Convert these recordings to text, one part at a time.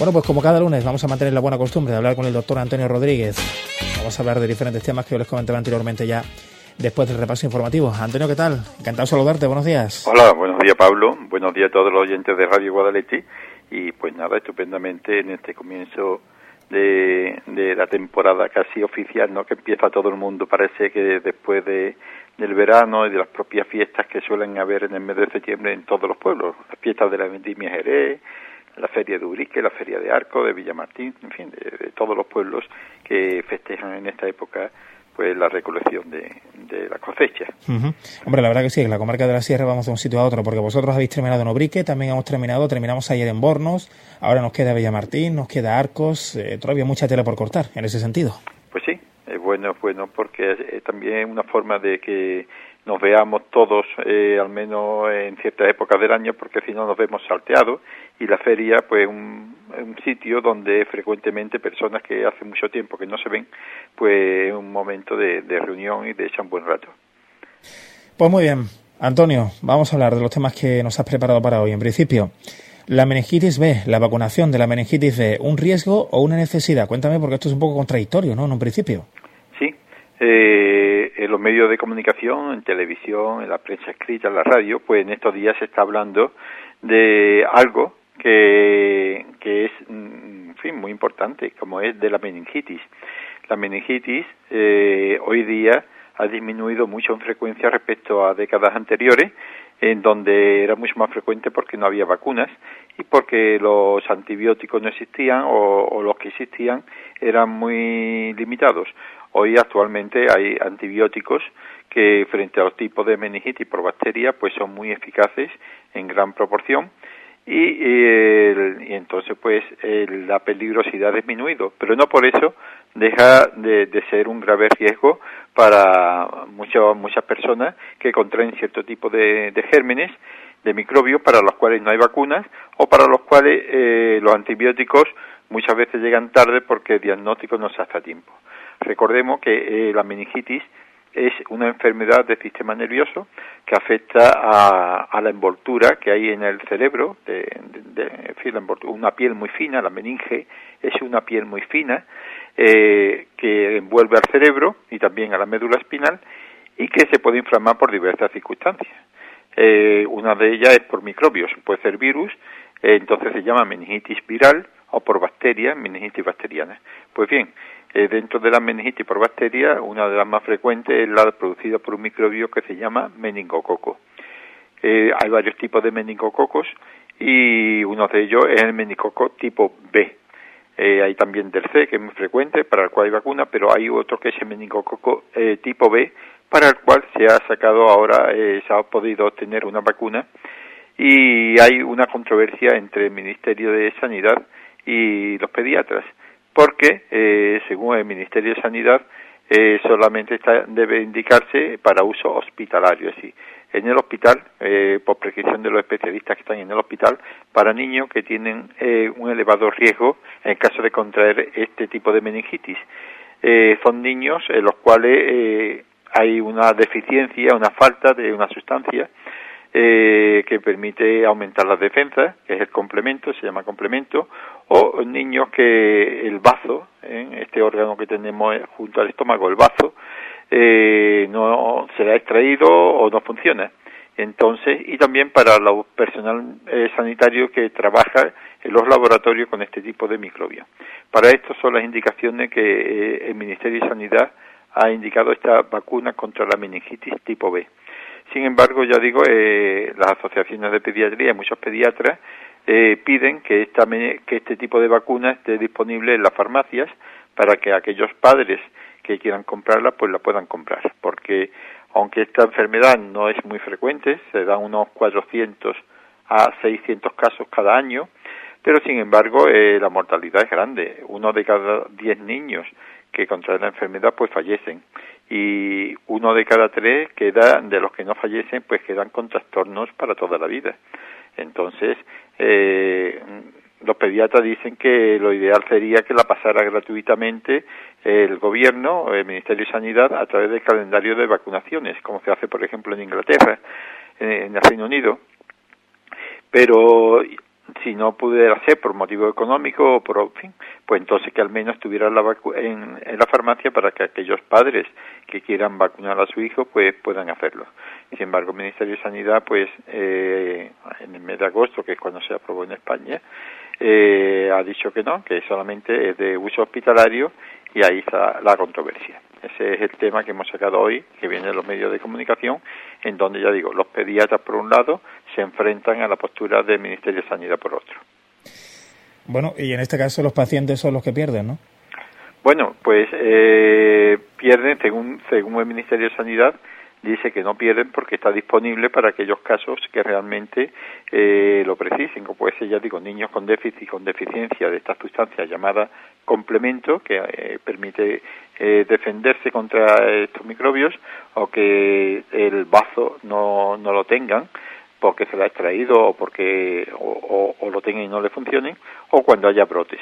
Bueno, pues como cada lunes vamos a mantener la buena costumbre de hablar con el doctor Antonio Rodríguez. Vamos a hablar de diferentes temas que yo les comentaba anteriormente ya después del repaso informativo. Antonio, ¿qué tal? Encantado de saludarte, buenos días. Hola, buenos días Pablo, buenos días a todos los oyentes de Radio Guadalete y pues nada, estupendamente en este comienzo de la temporada casi oficial, ¿no? Que empieza todo el mundo, parece que después del verano y de las propias fiestas que suelen haber en el mes de septiembre en todos los pueblos, las fiestas de la Vendimia Jerez, la Feria de Urique, la Feria de Arco, de Villamartín, en fin, de todos los pueblos que festejan en esta época pues la recolección de la cosecha. Uh-huh. Hombre, la verdad que sí, en la comarca de la Sierra vamos de un sitio a otro, porque vosotros habéis terminado en Ubrique, también terminamos ayer en Bornos, ahora nos queda Villamartín, nos queda Arcos, todavía mucha tela por cortar en ese sentido. Pues sí, es bueno porque es también una forma de que nos veamos todos, al menos en ciertas épocas del año, porque si no nos vemos salteados, y la feria, pues un sitio donde frecuentemente personas que hace mucho tiempo que no se ven, pues es un momento de reunión y de echar un buen rato. Pues muy bien, Antonio, vamos a hablar de los temas que nos has preparado para hoy. En principio, la meningitis B, la vacunación de la meningitis B, ¿un riesgo o una necesidad? Cuéntame, porque esto es un poco contradictorio, ¿no?, en un principio. Sí, en los medios de comunicación, en televisión, en la prensa escrita, en la radio, pues en estos días se está hablando de algo que es, en fin, muy importante, como es de la meningitis. La meningitis hoy día ha disminuido mucho en frecuencia respecto a décadas anteriores, en donde era mucho más frecuente porque no había vacunas y porque los antibióticos no existían o los que existían eran muy limitados. Hoy actualmente hay antibióticos que frente a los tipos de meningitis por bacteria pues son muy eficaces en gran proporción y entonces pues la peligrosidad ha disminuido, pero no por eso deja de ser un grave riesgo para muchas personas que contraen cierto tipo de gérmenes, de microbios para los cuales no hay vacunas o para los cuales los antibióticos muchas veces llegan tarde porque el diagnóstico no se hace a tiempo. Recordemos que la meningitis es una enfermedad del sistema nervioso que afecta a la envoltura que hay en el cerebro, una piel muy fina, la meninge es una piel muy fina que envuelve al cerebro y también a la médula espinal y que se puede inflamar por diversas circunstancias. Una de ellas es por microbios, puede ser virus, entonces se llama meningitis viral o por bacterias, meningitis bacteriana. Pues bien, dentro de la meningitis por bacteria, una de las más frecuentes es la producida por un microbio que se llama meningococo. Hay varios tipos de meningococos y uno de ellos es el meningococo tipo B. Hay también del C, que es muy frecuente, para el cual hay vacuna, pero hay otro que es el meningococo tipo B, para el cual se ha sacado ahora, se ha podido obtener una vacuna y hay una controversia entre el Ministerio de Sanidad y los pediatras, porque según el Ministerio de Sanidad solamente debe indicarse para uso hospitalario, es decir, en el hospital, por prescripción de los especialistas que están en el hospital, para niños que tienen un elevado riesgo en caso de contraer este tipo de meningitis. Son niños en los cuales hay una deficiencia, una falta de una sustancia que permite aumentar las defensas, que es el complemento, se llama complemento, o niños que el bazo, este órgano que tenemos junto al estómago, el bazo, no se le ha extraído o no funciona. Entonces, y también para el personal sanitario que trabaja en los laboratorios con este tipo de microbios. Para esto son las indicaciones que el Ministerio de Sanidad ha indicado esta vacuna contra la meningitis tipo B. Sin embargo, ya digo, las asociaciones de pediatría y muchos pediatras piden que este tipo de vacuna esté disponible en las farmacias para que aquellos padres que quieran comprarla, pues la puedan comprar. Porque aunque esta enfermedad no es muy frecuente, se dan unos 400 a 600 casos cada año, pero sin embargo la mortalidad es grande. 1 de cada 10 niños que contraen la enfermedad pues fallecen y 1 de cada 3 de los que no fallecen pues quedan con trastornos para toda la vida. Entonces los pediatras dicen que lo ideal sería que la pasara gratuitamente el gobierno, el Ministerio de Sanidad, a través del calendario de vacunaciones, como se hace por ejemplo en Inglaterra, en el Reino Unido. Pero si no pudiera ser por motivo económico o por fin, pues entonces que al menos tuviera en la farmacia para que aquellos padres que quieran vacunar a su hijo pues puedan hacerlo. Sin embargo, el Ministerio de Sanidad pues en el mes de agosto, que es cuando se aprobó en España, ha dicho que no, que solamente es de uso hospitalario, y ahí está la controversia. Ese es el tema que hemos sacado hoy, que viene de los medios de comunicación, en donde, ya digo, los pediatras por un lado se enfrentan a la postura del Ministerio de Sanidad por otro. Bueno, y en este caso los pacientes son los que pierden, ¿no? Bueno, pues pierden, según el Ministerio de Sanidad, dice que no pierden porque está disponible para aquellos casos que realmente lo precisen, como puede ser, ya digo, niños con déficit, con deficiencia de esta sustancia llamada complemento, que permite defenderse contra estos microbios, o que el bazo no lo tengan porque se lo ha extraído o porque o lo tengan y no le funcionen, o cuando haya brotes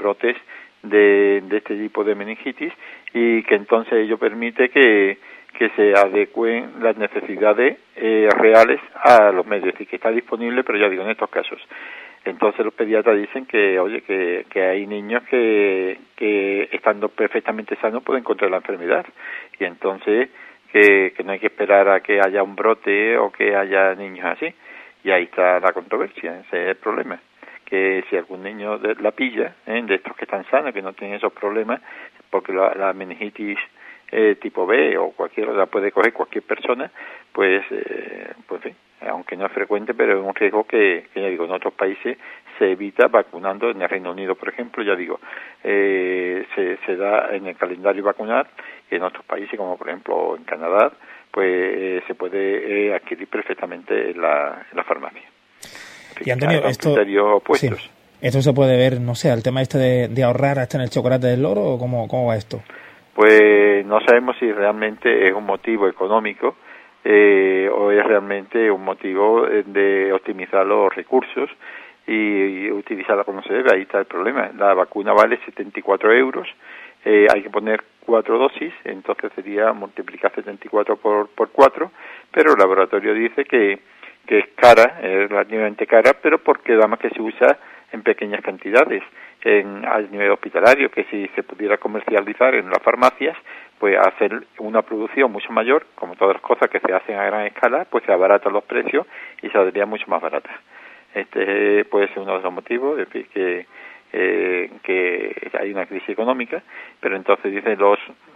de este tipo de meningitis, y que entonces ello permite que se adecúen las necesidades reales a los medios, es decir, que está disponible, pero ya digo, en estos casos. Entonces los pediatras dicen que, oye, que hay niños que estando perfectamente sanos pueden contraer la enfermedad, y entonces que no hay que esperar a que haya un brote o que haya niños así, y ahí está la controversia, ese es el problema, que si algún niño la pilla, de estos que están sanos, que no tienen esos problemas, porque la meningitis tipo B o cualquiera la puede coger cualquier persona, pues en fin, aunque no es frecuente, pero es un riesgo que ya digo, en otros países se evita vacunando. En el Reino Unido, por ejemplo, ya digo, se da en el calendario vacunal, y en otros países, como por ejemplo en Canadá, pues se puede adquirir perfectamente en la farmacia. Y Antonio, Sí, esto se puede ver, no sé, al tema este de ahorrar hasta en el chocolate del loro, o cómo va esto. Pues no sabemos si realmente es un motivo económico o es realmente un motivo de optimizar los recursos y utilizarla como se debe. Ahí está el problema. La vacuna vale 74 euros, hay que poner 4 dosis, entonces sería multiplicar 74 por 4, pero el laboratorio dice que es cara, es relativamente cara, pero porque además que se usa en pequeñas cantidades a nivel hospitalario, que si se pudiera comercializar en las farmacias, pues hacer una producción mucho mayor, como todas las cosas que se hacen a gran escala, pues se abaratan los precios y saldría mucho más barata. Este puede ser uno de los motivos, es decir, que hay una crisis económica, pero entonces dicen los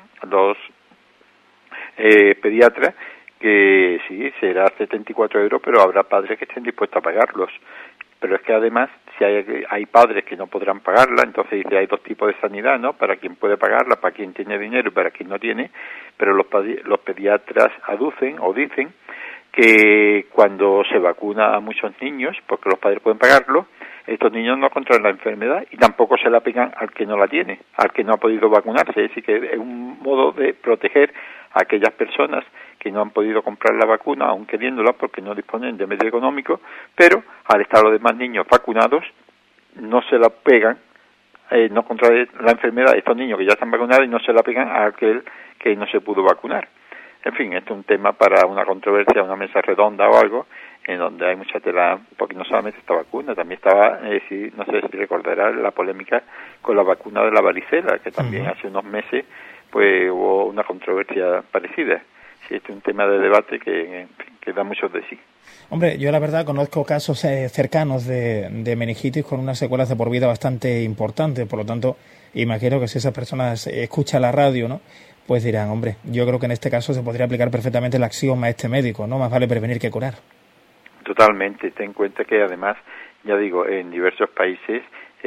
pediatras que sí, será 74 euros, pero habrá padres que estén dispuestos a pagarlos. Pero es que además, si hay padres que no podrán pagarla, entonces dice, hay dos tipos de sanidad, ¿no? Para quien puede pagarla, para quien tiene dinero y para quien no tiene, pero los pediatras aducen o dicen que cuando se vacuna a muchos niños, porque los padres pueden pagarlo, estos niños no contraen la enfermedad y tampoco se la pegan al que no la tiene, al que no ha podido vacunarse. Es decir, que es un modo de proteger a aquellas personas que no han podido comprar la vacuna, aun queriéndola, porque no disponen de medio económico, pero al estar los demás niños vacunados, no se la pegan, no contraen la enfermedad estos niños que ya están vacunados y no se la pegan a aquel que no se pudo vacunar. En fin, esto es un tema para una controversia, una mesa redonda o algo, en donde hay mucha tela, porque no solamente esta vacuna, también estaba, no sé si recordarás, la polémica con la vacuna de la varicela, que también hace unos meses pues hubo una controversia parecida. Sí, este es un tema de debate que da mucho de sí. Hombre, yo la verdad conozco casos cercanos de meningitis con unas secuelas de por vida bastante importantes, por lo tanto, imagino que si esas personas escuchan la radio, ¿no?, pues dirán, hombre, yo creo que en este caso se podría aplicar perfectamente el axioma médico, ¿no? Más vale prevenir que curar. Totalmente. Ten en cuenta que además, ya digo, en diversos países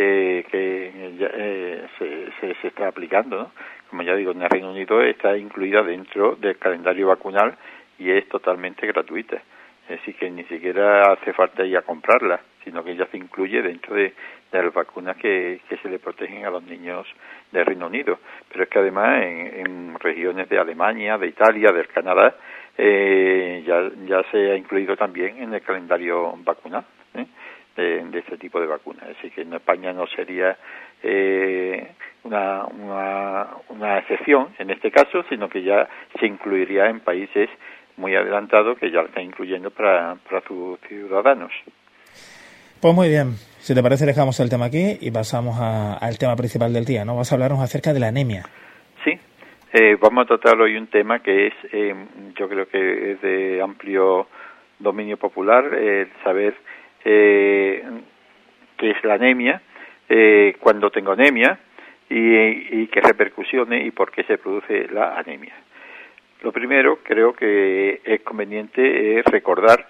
que se está aplicando, ¿no? Como ya digo, en el Reino Unido está incluida dentro del calendario vacunal y es totalmente gratuita. Es decir, que ni siquiera hace falta ir a comprarla, sino que ya se incluye dentro de las vacunas que se le protegen a los niños del Reino Unido. Pero es que además en regiones de Alemania, de Italia, del Canadá, ya se ha incluido también en el calendario vacunal de este tipo de vacunas. Es decir, que en España no sería una excepción en este caso, sino que ya se incluiría en países muy adelantados que ya lo están incluyendo para sus ciudadanos. Pues muy bien, si te parece dejamos el tema aquí y pasamos al tema principal del día, ¿no? Vas a hablarnos acerca de la anemia. Sí, vamos a tratar hoy un tema que es, yo creo que es de amplio dominio popular, saber qué es la anemia, cuándo tengo anemia y qué repercusiones y por qué se produce la anemia. Lo primero, creo que es conveniente recordar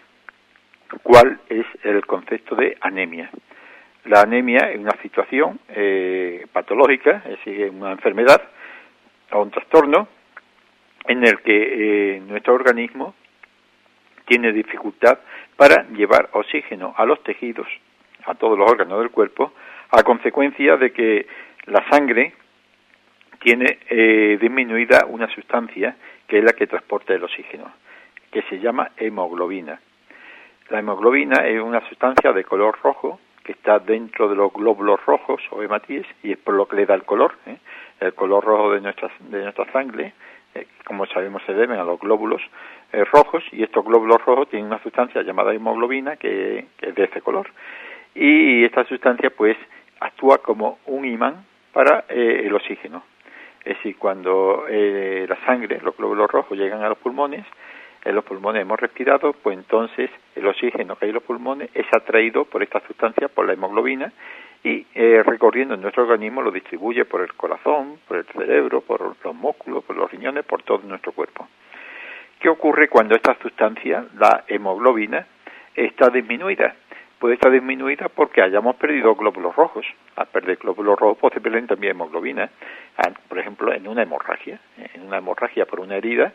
cuál es el concepto de anemia. La anemia es una situación patológica, es decir, una enfermedad o un trastorno en el que nuestro organismo tiene dificultad para llevar oxígeno a los tejidos, a todos los órganos del cuerpo, a consecuencia de que la sangre tiene disminuida una sustancia que es la que transporta el oxígeno, que se llama hemoglobina. La hemoglobina es una sustancia de color rojo que está dentro de los glóbulos rojos o hematíes y es por lo que le da el color. El color rojo de nuestra sangre, como sabemos, se deben a los glóbulos rojos, y estos glóbulos rojos tienen una sustancia llamada hemoglobina que es de ese color. Y esta sustancia pues actúa como un imán para el oxígeno. Es decir, cuando la sangre, los glóbulos rojos llegan a los pulmones, en los pulmones hemos respirado, pues entonces el oxígeno que hay en los pulmones es atraído por esta sustancia, por la hemoglobina, y recorriendo en nuestro organismo lo distribuye por el corazón, por el cerebro, por los músculos, por los riñones, por todo nuestro cuerpo. ¿Qué ocurre cuando esta sustancia, la hemoglobina, está disminuida? Puede estar disminuida porque hayamos perdido glóbulos rojos. Al perder glóbulos rojos pues se pierden también hemoglobina. Por ejemplo, en una hemorragia por una herida,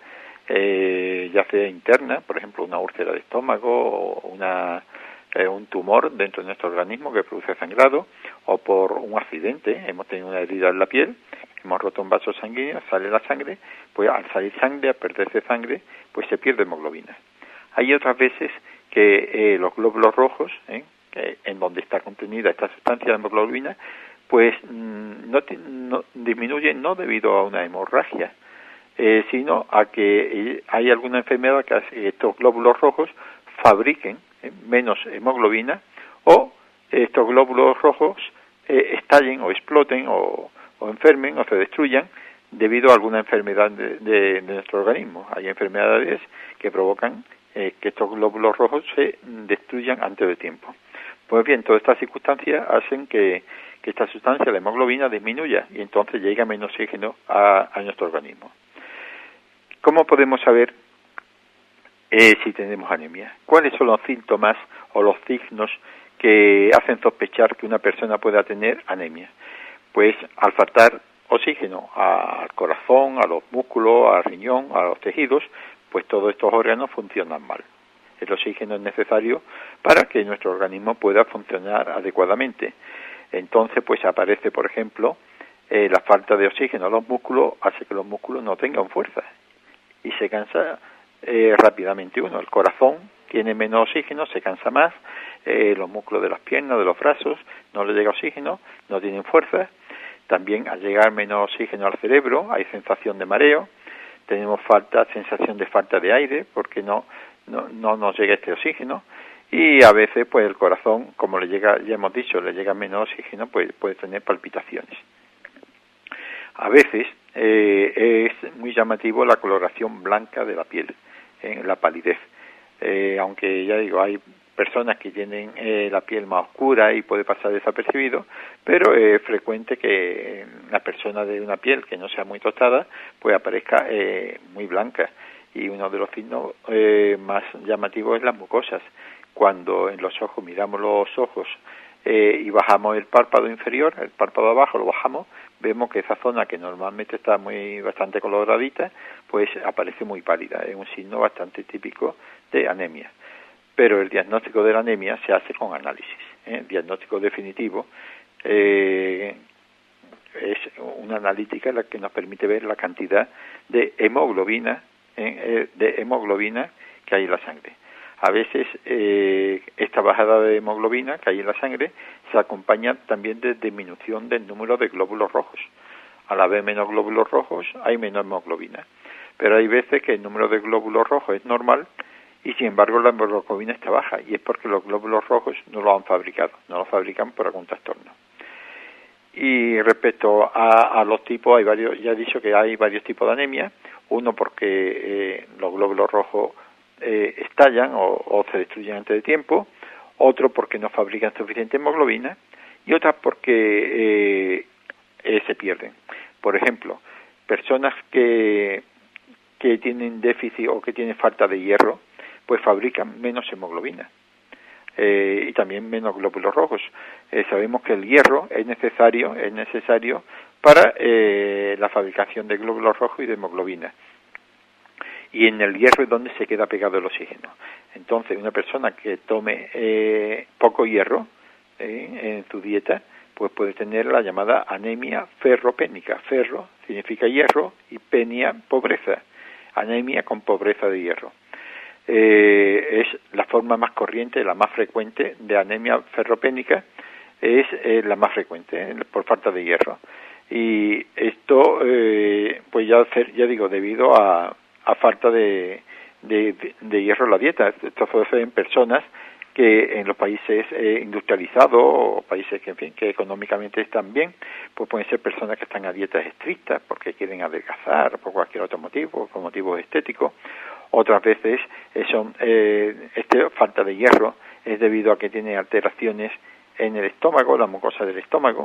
ya sea interna, por ejemplo una úlcera de estómago o un tumor dentro de nuestro organismo que produce sangrado, o por un accidente, hemos tenido una herida en la piel, hemos roto un vaso sanguíneo, sale la sangre, pues al salir sangre, al perderse sangre, pues se pierde hemoglobina. Hay otras veces que los glóbulos rojos, que en donde está contenida esta sustancia de hemoglobina, pues no disminuyen, no debido a una hemorragia, sino a que hay alguna enfermedad que hace que estos glóbulos rojos fabriquen menos hemoglobina, o estos glóbulos rojos estallen o exploten o enfermen o se destruyan debido a alguna enfermedad de nuestro organismo. Hay enfermedades que provocan que estos glóbulos rojos se destruyan antes de tiempo. Pues bien, todas estas circunstancias hacen que esta sustancia, la hemoglobina, disminuya y entonces llega menos oxígeno a nuestro organismo. ¿Cómo podemos saber si tenemos anemia? ¿Cuáles son los síntomas o los signos que hacen sospechar que una persona pueda tener anemia? Pues al faltar oxígeno al corazón, a los músculos, al riñón, a los tejidos, pues todos estos órganos funcionan mal. El oxígeno es necesario para que nuestro organismo pueda funcionar adecuadamente. Entonces, pues aparece, por ejemplo, la falta de oxígeno a los músculos, hace que los músculos no tengan fuerza y se cansa rápidamente uno. El corazón tiene menos oxígeno, se cansa más, los músculos de las piernas, de los brazos, no le llega oxígeno, no tienen fuerza. También al llegar menos oxígeno al cerebro hay sensación de mareo, tenemos sensación de falta de aire porque no nos llega este oxígeno, y a veces pues el corazón, como le llega, ya hemos dicho, le llega menos oxígeno, pues puede tener palpitaciones. A veces es muy llamativo la coloración blanca de la piel, la palidez. Aunque ya digo, hay personas que tienen la piel más oscura y puede pasar desapercibido, pero es frecuente que la persona de una piel que no sea muy tostada pues aparezca muy blanca. Y uno de los signos más llamativos es las mucosas. Cuando en los ojos miramos los ojos y bajamos el párpado inferior, el párpado abajo lo bajamos, vemos que esa zona que normalmente está bastante coloradita, pues aparece muy pálida. Es un signo bastante típico de anemia. Pero el diagnóstico de la anemia se hace con análisis. El diagnóstico definitivo es una analítica la que nos permite ver la cantidad de hemoglobina que hay en la sangre. A veces esta bajada de hemoglobina que hay en la sangre se acompaña también de disminución del número de glóbulos rojos. Al haber menos glóbulos rojos hay menos hemoglobina. Pero hay veces que el número de glóbulos rojos es normal y sin embargo la hemoglobina está baja, y es porque los glóbulos rojos no lo han fabricado, no lo fabrican por algún trastorno. Y respecto a los tipos, hay varios, ya he dicho que hay varios tipos de anemia. Uno porque los glóbulos rojos estallan o se destruyen antes de tiempo, otro porque no fabrican suficiente hemoglobina y otras porque se pierden. Por ejemplo, personas que tienen déficit o que tienen falta de hierro, pues fabrican menos hemoglobina. Y también menos glóbulos rojos. Sabemos que el hierro es necesario para la fabricación de glóbulos rojos y de hemoglobina. Y en el hierro es donde se queda pegado el oxígeno. Entonces, una persona que tome poco hierro en su dieta, pues puede tener la llamada anemia ferropénica. Ferro significa hierro y penia, pobreza. Anemia con pobreza de hierro. Es la forma más corriente, la más frecuente de anemia ferropénica, es la más frecuente por falta de hierro. Y esto, pues ya digo, debido a falta de hierro en la dieta. Esto puede ser en personas que en los países industrializados o países que, en fin, que económicamente están bien, pues pueden ser personas que están a dietas estrictas porque quieren adelgazar por cualquier otro motivo, por motivos estéticos. Otras veces falta de hierro es debido a que tiene alteraciones en el estómago, la mucosa del estómago,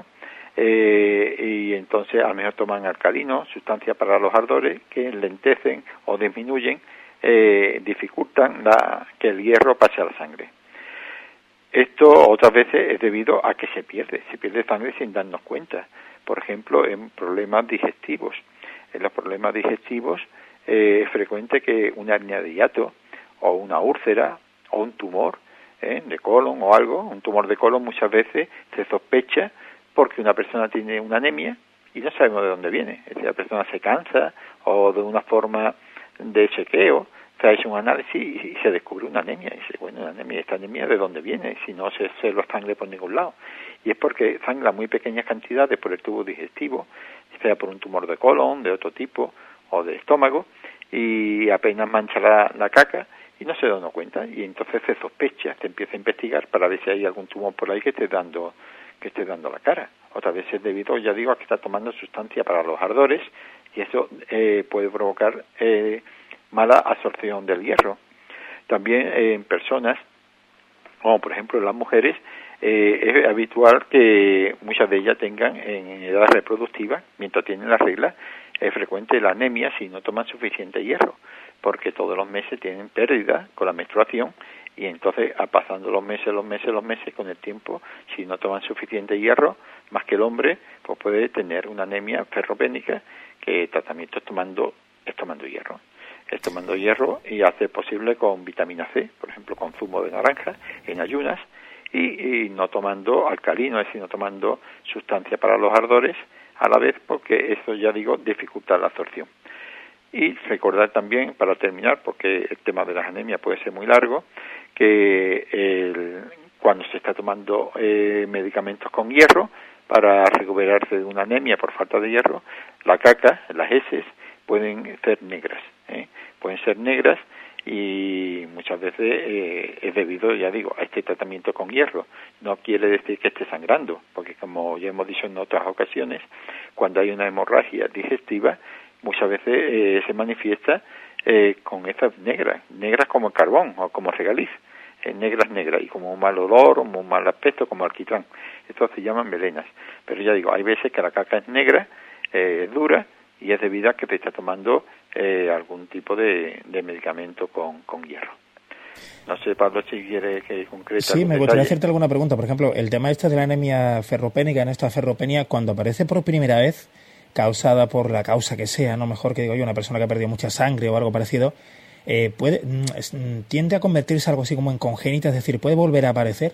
y entonces a lo mejor toman alcalinos, sustancias para los ardores que enlentecen o disminuyen, dificultan que el hierro pase a la sangre. Esto otras veces es debido a que se pierde sangre sin darnos cuenta. Por ejemplo, en problemas digestivos. En los problemas digestivos es frecuente que una hernia de hiato o una úlcera o un tumor de colon o algo, un tumor de colon muchas veces se sospecha porque una persona tiene una anemia y no sabemos de dónde viene. Es decir, la persona se cansa o de una forma de chequeo se ha hecho un análisis y se descubre una anemia. Y dice, bueno, ¿esta anemia de dónde viene? Si no se lo sangre por ningún lado. Y es porque sangra muy pequeñas cantidades por el tubo digestivo, sea por un tumor de colon, de otro tipo, o de estómago, y apenas mancha la caca y no se da uno cuenta. Y entonces se sospecha, se empieza a investigar para ver si hay algún tumor por ahí que esté dando la cara. Otra vez es debido, ya digo, a que está tomando sustancia para los ardores y eso puede provocar mala absorción del hierro. También en personas, como por ejemplo las mujeres, es habitual que muchas de ellas tengan en edad reproductiva, mientras tienen la regla, es frecuente la anemia si no toman suficiente hierro, porque todos los meses tienen pérdida con la menstruación y entonces pasando los meses, con el tiempo, si no toman suficiente hierro, más que el hombre, pues puede tener una anemia ferropénica que el tratamiento es tomando hierro. Es tomando hierro y hace posible con vitamina C, por ejemplo con zumo de naranja, en ayunas, y no tomando alcalino, es decir, no tomando sustancia para los ardores a la vez, porque eso, ya digo, dificulta la absorción. Y recordar también, para terminar, porque el tema de las anemias puede ser muy largo, que cuando se está tomando medicamentos con hierro para recuperarse de una anemia por falta de hierro, la caca, las heces, pueden ser negras, pueden ser negras y muchas veces es debido, ya digo, a este tratamiento con hierro. No quiere decir que esté sangrando, porque como ya hemos dicho en otras ocasiones, cuando hay una hemorragia digestiva, muchas veces se manifiesta con estas negras como el carbón o como regaliz, negras, y como un mal olor o un mal aspecto como alquitrán. Estos se llaman melenas. Pero ya digo, hay veces que la caca es negra, es dura, y es debido a que te está tomando algún tipo de medicamento con hierro. No sé, Pablo, si quiere que concrete. Sí, me gustaría hacerte alguna pregunta. Por ejemplo, el tema este de la anemia ferropénica, en esta ferropenia, cuando aparece por primera vez, causada por la causa que sea, no mejor que digo yo, una persona que ha perdido mucha sangre o algo parecido, tiende a convertirse algo así como en congénita, es decir, ¿puede volver a aparecer?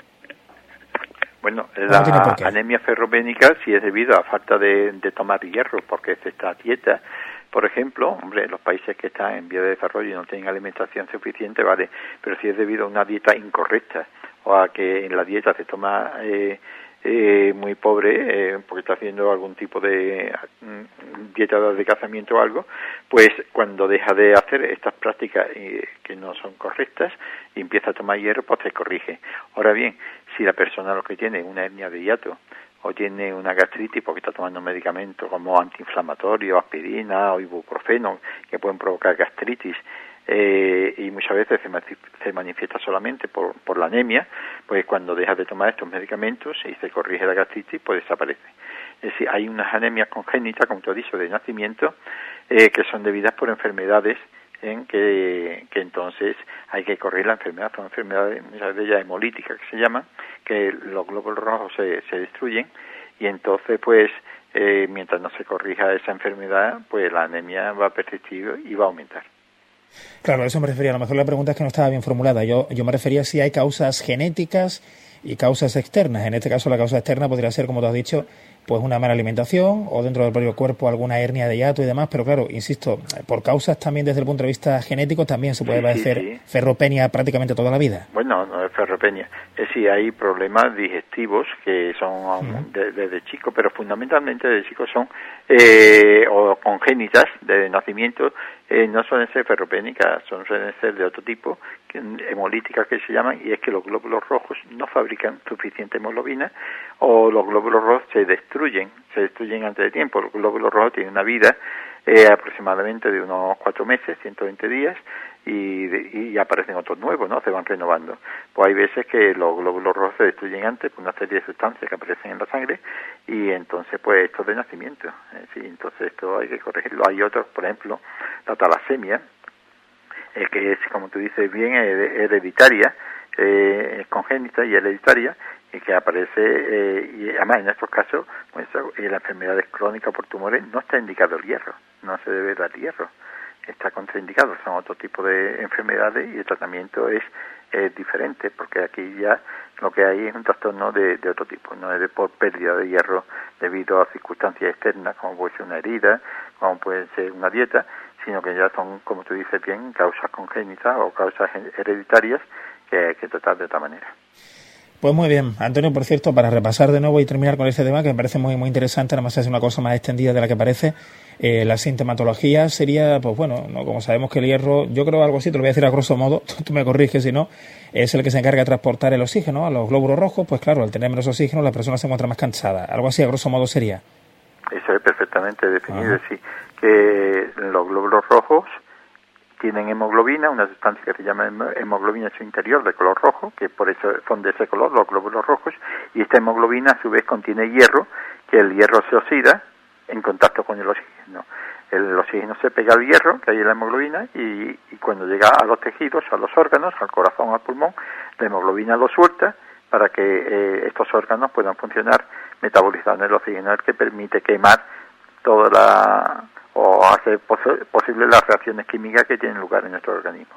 Bueno, la anemia ferropénica sí es debido a falta de tomar hierro, porque es esta dieta. Por ejemplo, hombre, los países que están en vía de desarrollo y no tienen alimentación suficiente, vale, pero si es debido a una dieta incorrecta o a que en la dieta se toma muy pobre, porque está haciendo algún tipo de dieta de adelgazamiento o algo, pues cuando deja de hacer estas prácticas que no son correctas y empieza a tomar hierro, pues se corrige. Ahora bien, si la persona lo que tiene una hernia de hiato o tiene una gastritis porque está tomando medicamentos como antiinflamatorios, aspirina o ibuprofeno que pueden provocar gastritis, y muchas veces se manifiesta solamente por la anemia, pues cuando deja de tomar estos medicamentos y se corrige la gastritis, pues desaparece. Es decir, hay unas anemias congénitas, como tú has dicho, de nacimiento, que son debidas por enfermedades en que entonces hay que corregir la enfermedad. Son enfermedades, muchas de ellas hemolíticas que se llaman, que los glóbulos rojos se destruyen, y entonces pues mientras no se corrija esa enfermedad, pues la anemia va a persistir y va a aumentar. Claro, a eso me refería. A lo mejor la pregunta es que no estaba bien formulada. Yo me refería si hay causas genéticas y causas externas. En este caso, la causa externa podría ser, como tú has dicho, pues una mala alimentación o dentro del propio cuerpo alguna hernia de hiato y demás. Pero claro, insisto, por causas también desde el punto de vista genético también se puede padecer ferropenia prácticamente toda la vida. Bueno, no es ferropenia. Es decir, hay problemas digestivos que son desde chicos, pero fundamentalmente desde chicos son o congénitas de nacimiento. No suelen ser ferropénicas, suelen ser de otro tipo, hemolíticas que se llaman, y es que los glóbulos rojos no fabrican suficiente hemoglobina, o los glóbulos rojos se destruyen antes de tiempo. Los glóbulos rojos tienen una vida aproximadamente de unos 4 meses, 120 días, y aparecen otros nuevos, ¿no? Se van renovando. Pues hay veces que los glóbulos rojos se destruyen antes por una serie de sustancias que aparecen en la sangre, y entonces pues esto es de nacimiento. Sí, entonces esto hay que corregirlo. Hay otros, por ejemplo, la talasemia, que es, como tú dices bien, hereditaria, es congénita y hereditaria, y que aparece, y además en estos casos, pues, la enfermedad es crónica por tumores, no está indicado el hierro, no se debe dar hierro, está contraindicado, son otro tipo de enfermedades y el tratamiento es diferente, porque aquí ya lo que hay es un trastorno de otro tipo, no es de por pérdida de hierro debido a circunstancias externas, como puede ser una herida, como puede ser una dieta, sino que ya son, como tú dices bien, causas congénitas o causas hereditarias que hay que tratar de otra manera. Pues muy bien, Antonio, por cierto, para repasar de nuevo y terminar con este tema, que me parece muy muy interesante, además es una cosa más extendida de la que parece, la sintomatología sería, pues bueno, no, como sabemos que el hierro, yo creo algo así, te lo voy a decir a grosso modo, tú me corriges si no, es el que se encarga de transportar el oxígeno a los glóbulos rojos, pues claro, al tener menos oxígeno la persona se encuentra más cansada, algo así a grosso modo sería. Eso es perfectamente definido, sí, que los glóbulos rojos tienen hemoglobina, una sustancia que se llama hemoglobina en su interior de color rojo, que por eso son de ese color los glóbulos rojos, y esta hemoglobina a su vez contiene hierro, que el hierro se oxida en contacto con el oxígeno. El oxígeno se pega al hierro, que hay en la hemoglobina, y cuando llega a los tejidos, a los órganos, al corazón, al pulmón, la hemoglobina lo suelta para que estos órganos puedan funcionar metabolizando el oxígeno, el que permite quemar toda o hacer posible las reacciones químicas que tienen lugar en nuestro organismo.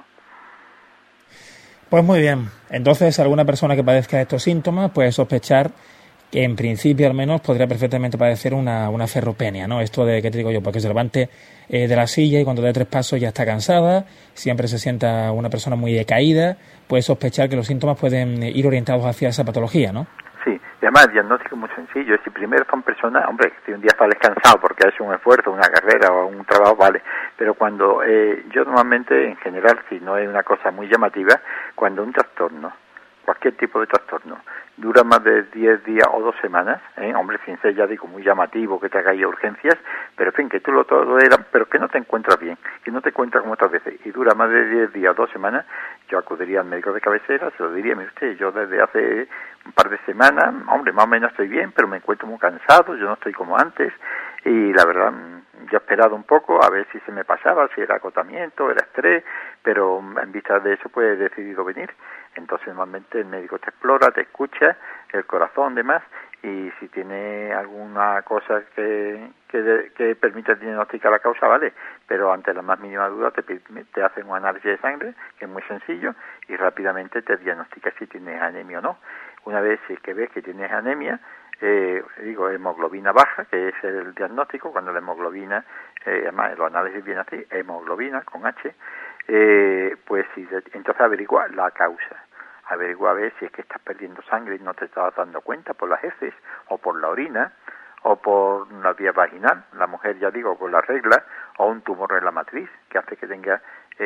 Pues muy bien. Entonces, alguna persona que padezca estos síntomas puede sospechar que en principio al menos podría perfectamente padecer una ferropenia, ¿no? Esto de, ¿qué te digo yo? Porque se levante de la silla y cuando dé 3 pasos ya está cansada, siempre se sienta una persona muy decaída, puede sospechar que los síntomas pueden ir orientados hacia esa patología, ¿no? Sí, y además el diagnóstico es muy sencillo. Si primero son personas, hombre, si un día sales cansado porque haces un esfuerzo, una carrera o un trabajo, vale, pero cuando yo normalmente, en general, si no es una cosa muy llamativa, cuando un trastorno, cualquier tipo de trastorno, dura más de 10 días o 2 semanas, hombre, sin ser ya digo muy llamativo, que te haga ir urgencias, pero en fin, que tú lo toleras, pero que no te encuentras bien, que no te encuentras como otras veces, y dura más de 10 días o 2 semanas, yo acudiría al médico de cabecera, se lo diría, mire usted, yo desde hace un par de semanas, hombre, más o menos estoy bien, pero me encuentro muy cansado, yo no estoy como antes, y la verdad, yo he esperado un poco a ver si se me pasaba, si era agotamiento, era estrés, pero en vista de eso pues he decidido venir. Entonces normalmente el médico te explora, te escucha, el corazón, demás, y si tiene alguna cosa que permite diagnosticar la causa, vale, pero ante la más mínima duda te hacen un análisis de sangre, que es muy sencillo, y rápidamente te diagnostica si tienes anemia o no. Una vez que ves que tienes anemia, hemoglobina baja, que es el diagnóstico, cuando la hemoglobina, además los análisis vienen así, hemoglobina con H, pues entonces averigua la causa. averigua a ver si es que estás perdiendo sangre y no te estás dando cuenta por las heces o por la orina o por la vía vaginal, la mujer, ya digo, por la regla, o un tumor en la matriz que hace que tenga,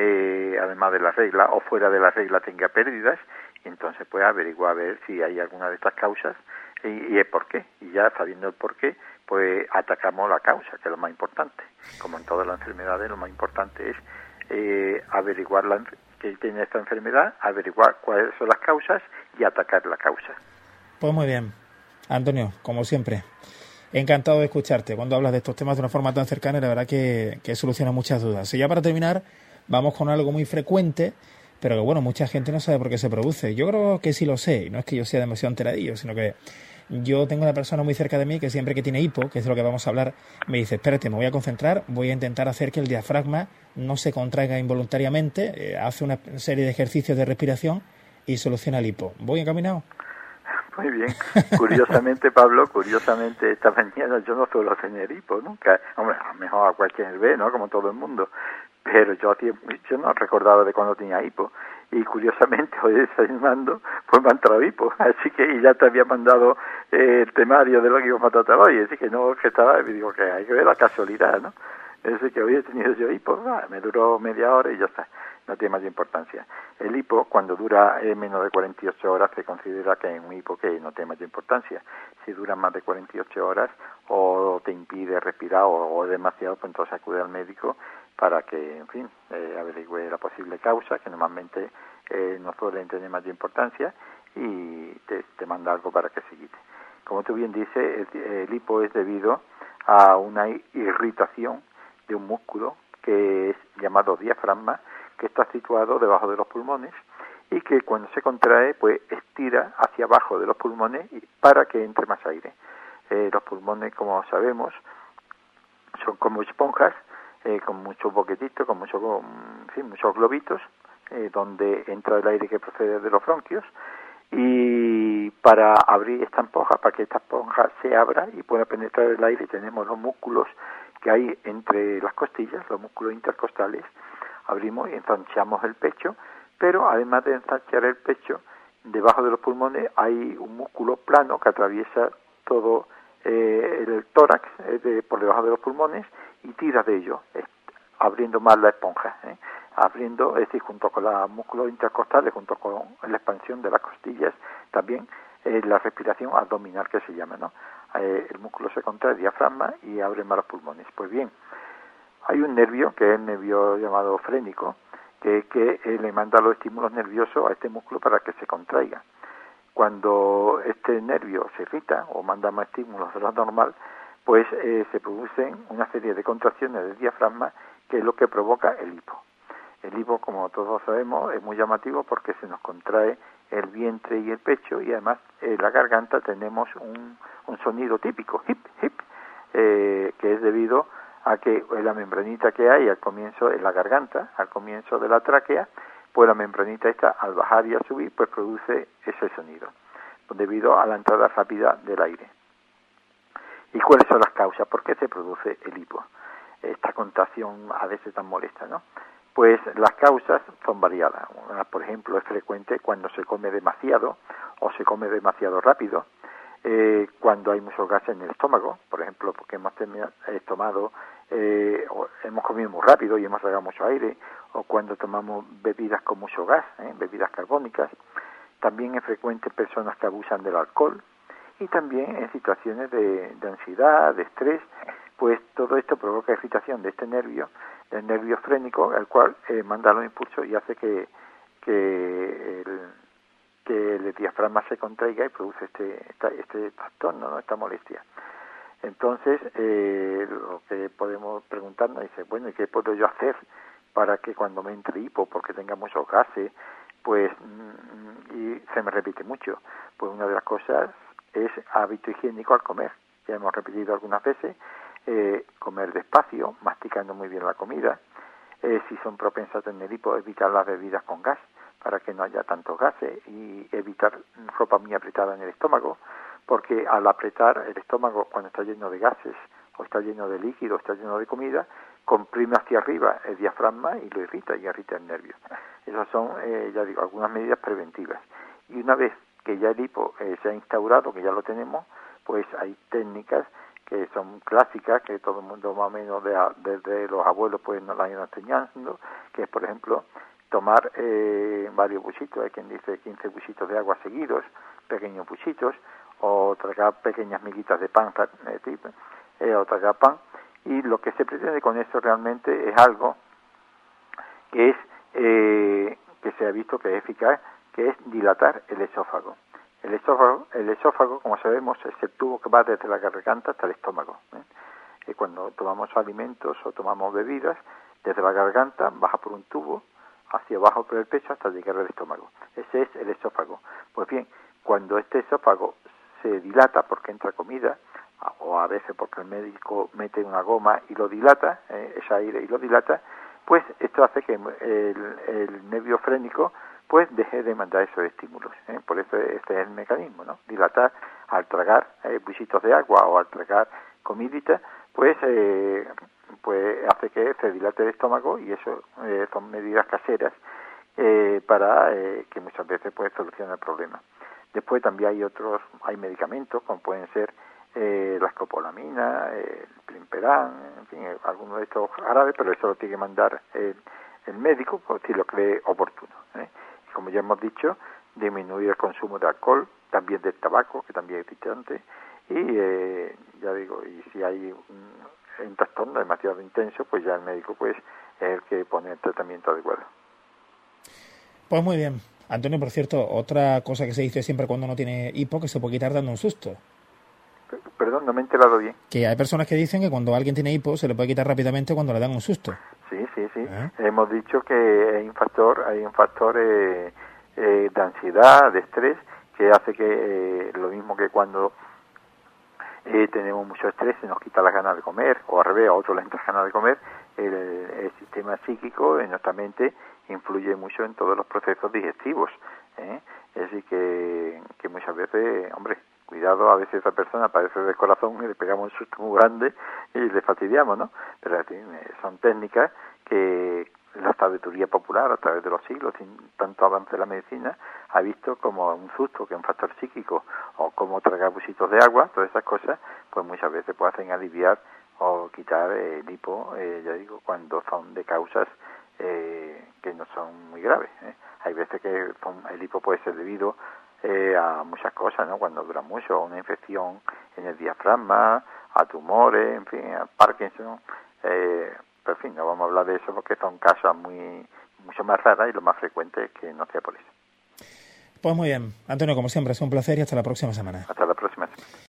además de la regla o fuera de la regla, tenga pérdidas, y entonces pues averiguar a ver si hay alguna de estas causas y el por qué, y ya sabiendo el por qué, pues atacamos la causa, que es lo más importante. Como en todas las enfermedades, lo más importante es averiguar que tiene esta enfermedad, averiguar cuáles son las causas y atacar la causa. Pues muy bien, Antonio, como siempre, encantado de escucharte cuando hablas de estos temas de una forma tan cercana, y la verdad que soluciona muchas dudas. Y ya para terminar, vamos con algo muy frecuente, pero que bueno, mucha gente no sabe por qué se produce. Yo creo que sí lo sé, y no es que yo sea demasiado enteradillo, sino que yo tengo una persona muy cerca de mí que siempre que tiene hipo, que es de lo que vamos a hablar, me dice, espérate, me voy a concentrar, voy a intentar hacer que el diafragma no se contraiga involuntariamente, hace una serie de ejercicios de respiración y soluciona el hipo. ¿Voy encaminado? Muy bien. Curiosamente, Pablo, esta mañana yo no suelo tener hipo nunca. Hombre, a lo mejor a cualquier vez, ¿no? Como todo el mundo. Pero yo no recordaba de cuando tenía hipo. Y curiosamente, hoy desayunando, pues me ha entrado hipo. Así que, y ya te había mandado el temario de lo que íbamos a tratar hoy. Así que no, que estaba, y digo que hay que ver la casualidad, ¿no? Así que hoy he tenido yo hipo, me duró media hora y ya está. No tiene más importancia. El hipo, cuando dura menos de 48 horas, se considera que es un hipo que no tiene más importancia. Si dura más de 48 horas o te impide respirar o demasiado, pues entonces acude al médico para que, en fin, averigüe la posible causa, que normalmente no suelen tener más importancia, y te manda algo para que se quite. Como tú bien dices, el hipo es debido a una irritación de un músculo que es llamado diafragma, que está situado debajo de los pulmones y que cuando se contrae pues estira hacia abajo de los pulmones para que entre más aire. Los pulmones, como sabemos, son como esponjas, con muchos boquetitos, con muchos globitos, donde entra el aire que procede de los bronquios, y para abrir esta esponja, para que esta esponja se abra y pueda penetrar el aire, tenemos los músculos que hay entre las costillas, los músculos intercostales. Abrimos y ensanchamos el pecho, pero además de ensanchar el pecho, debajo de los pulmones hay un músculo plano que atraviesa todo el tórax por debajo de los pulmones y tira de ello, abriendo más la esponja, abriendo, es decir, junto con los músculos intercostales, junto con la expansión de las costillas, también la respiración abdominal que se llama, ¿no? El músculo se contrae, el diafragma, y abre más los pulmones. Pues bien, hay un nervio, que es el nervio llamado frénico, que le manda los estímulos nerviosos a este músculo para que se contraiga. Cuando este nervio se irrita o manda más estímulos de lo normal, pues se producen una serie de contracciones del diafragma, que es lo que provoca el hipo. El hipo, como todos sabemos, es muy llamativo porque se nos contrae el vientre y el pecho, y además en la garganta tenemos un sonido típico, hip, hip, que es debido a que la membranita que hay al comienzo en la garganta, al comienzo de la tráquea, pues la membranita esta, al bajar y al subir, pues produce ese sonido, debido a la entrada rápida del aire. ¿Y cuáles son las causas? ¿Por qué se produce el hipo? Esta contracción a veces tan molesta, ¿no? Pues las causas son variadas. Por ejemplo, es frecuente cuando se come demasiado o se come demasiado rápido, cuando hay muchos gases en el estómago, por ejemplo, porque hemos comido muy rápido y hemos tragado mucho aire, o cuando tomamos bebidas con mucho gas, bebidas carbónicas. También es frecuente personas que abusan del alcohol, y también en situaciones de ansiedad, de estrés, pues todo esto provoca irritación de este nervio, del nervio frénico, el cual manda los impulsos y hace que el diafragma se contraiga y produce este trastorno, ¿no? Esta molestia. Entonces, lo que podemos preguntarnos es, bueno, ¿y qué puedo yo hacer para que cuando me entre hipo, porque tenga muchos gases, pues, y se me repite mucho? Pues una de las cosas es hábito higiénico al comer. Ya hemos repetido algunas veces, comer despacio, masticando muy bien la comida. Si son propensas a tener hipo, evitar las bebidas con gas para que no haya tantos gases, y evitar ropa muy apretada en el estómago, porque al apretar el estómago cuando está lleno de gases o está lleno de líquido, está lleno de comida, comprime hacia arriba el diafragma y lo irrita el nervio. Esas son, ya digo, algunas medidas preventivas. Y una vez que ya el hipo se ha instaurado, que ya lo tenemos, pues hay técnicas que son clásicas, que todo el mundo más o menos desde los abuelos pues nos las han ido enseñando, que es, por ejemplo, tomar varios buchitos, hay quien dice 15 buchitos de agua seguidos, pequeños buchitos, o tragar pequeñas miguitas de pan, o tragar pan, y lo que se pretende con esto realmente es algo que es que se ha visto que es eficaz, que es dilatar el esófago. El esófago, como sabemos, es el tubo que va desde la garganta hasta el estómago. Cuando tomamos alimentos o tomamos bebidas, desde la garganta baja por un tubo hacia abajo por el pecho hasta llegar al estómago. Ese es el esófago. Pues bien, cuando este esófago se dilata porque entra comida, o a veces porque el médico mete una goma y lo dilata, ese aire y lo dilata, pues esto hace que el nervio frénico pues deje de mandar esos estímulos. Por eso este es el mecanismo, ¿no? Dilatar al tragar buchitos de agua o al tragar comidita, pues hace que se dilate el estómago, y eso son medidas caseras para que muchas veces pues soluciona el problema. Después también hay medicamentos como pueden ser la escopolamina, el plimperán, en fin, algunos de estos jarabes, pero eso lo tiene que mandar el médico si lo cree oportuno. Y como ya hemos dicho, disminuir el consumo de alcohol, también del tabaco, que también es distante, y ya digo, y si hay un trastorno demasiado intenso, pues ya el médico pues es el que pone el tratamiento adecuado. Pues muy bien. Antonio, por cierto, otra cosa que se dice siempre cuando uno tiene hipo, que se puede quitar dando un susto. Perdón, no me he enterado bien. Que hay personas que dicen que cuando alguien tiene hipo se le puede quitar rápidamente cuando le dan un susto. Sí. Hemos dicho que hay un factor de ansiedad, de estrés, que hace que lo mismo que cuando tenemos mucho estrés se nos quita las ganas de comer, o al revés, a otros les entra ganas de comer, el sistema psíquico en nuestra mente influye mucho en todos los procesos digestivos. Es decir, que muchas veces, hombre, cuidado, a veces esa persona padece del corazón y le pegamos un susto muy grande y le fastidiamos, ¿no? Pero son técnicas que la sabiduría popular a través de los siglos, sin tanto avance de la medicina, ha visto como un susto, que es un factor psíquico, o como tragar buchitos de agua, todas esas cosas, pues muchas veces pues hacen aliviar o quitar el hipo, ya digo, cuando son de causas que no son muy graves. Hay veces que el hipo puede ser debido a muchas cosas, ¿no? Cuando dura mucho, a una infección en el diafragma, a tumores, en fin, a Parkinson, pero en fin, no vamos a hablar de eso porque son casos mucho más raras, y lo más frecuente es que no sea por eso. Pues muy bien. Antonio, como siempre, es un placer y hasta la próxima semana. Hasta la próxima semana.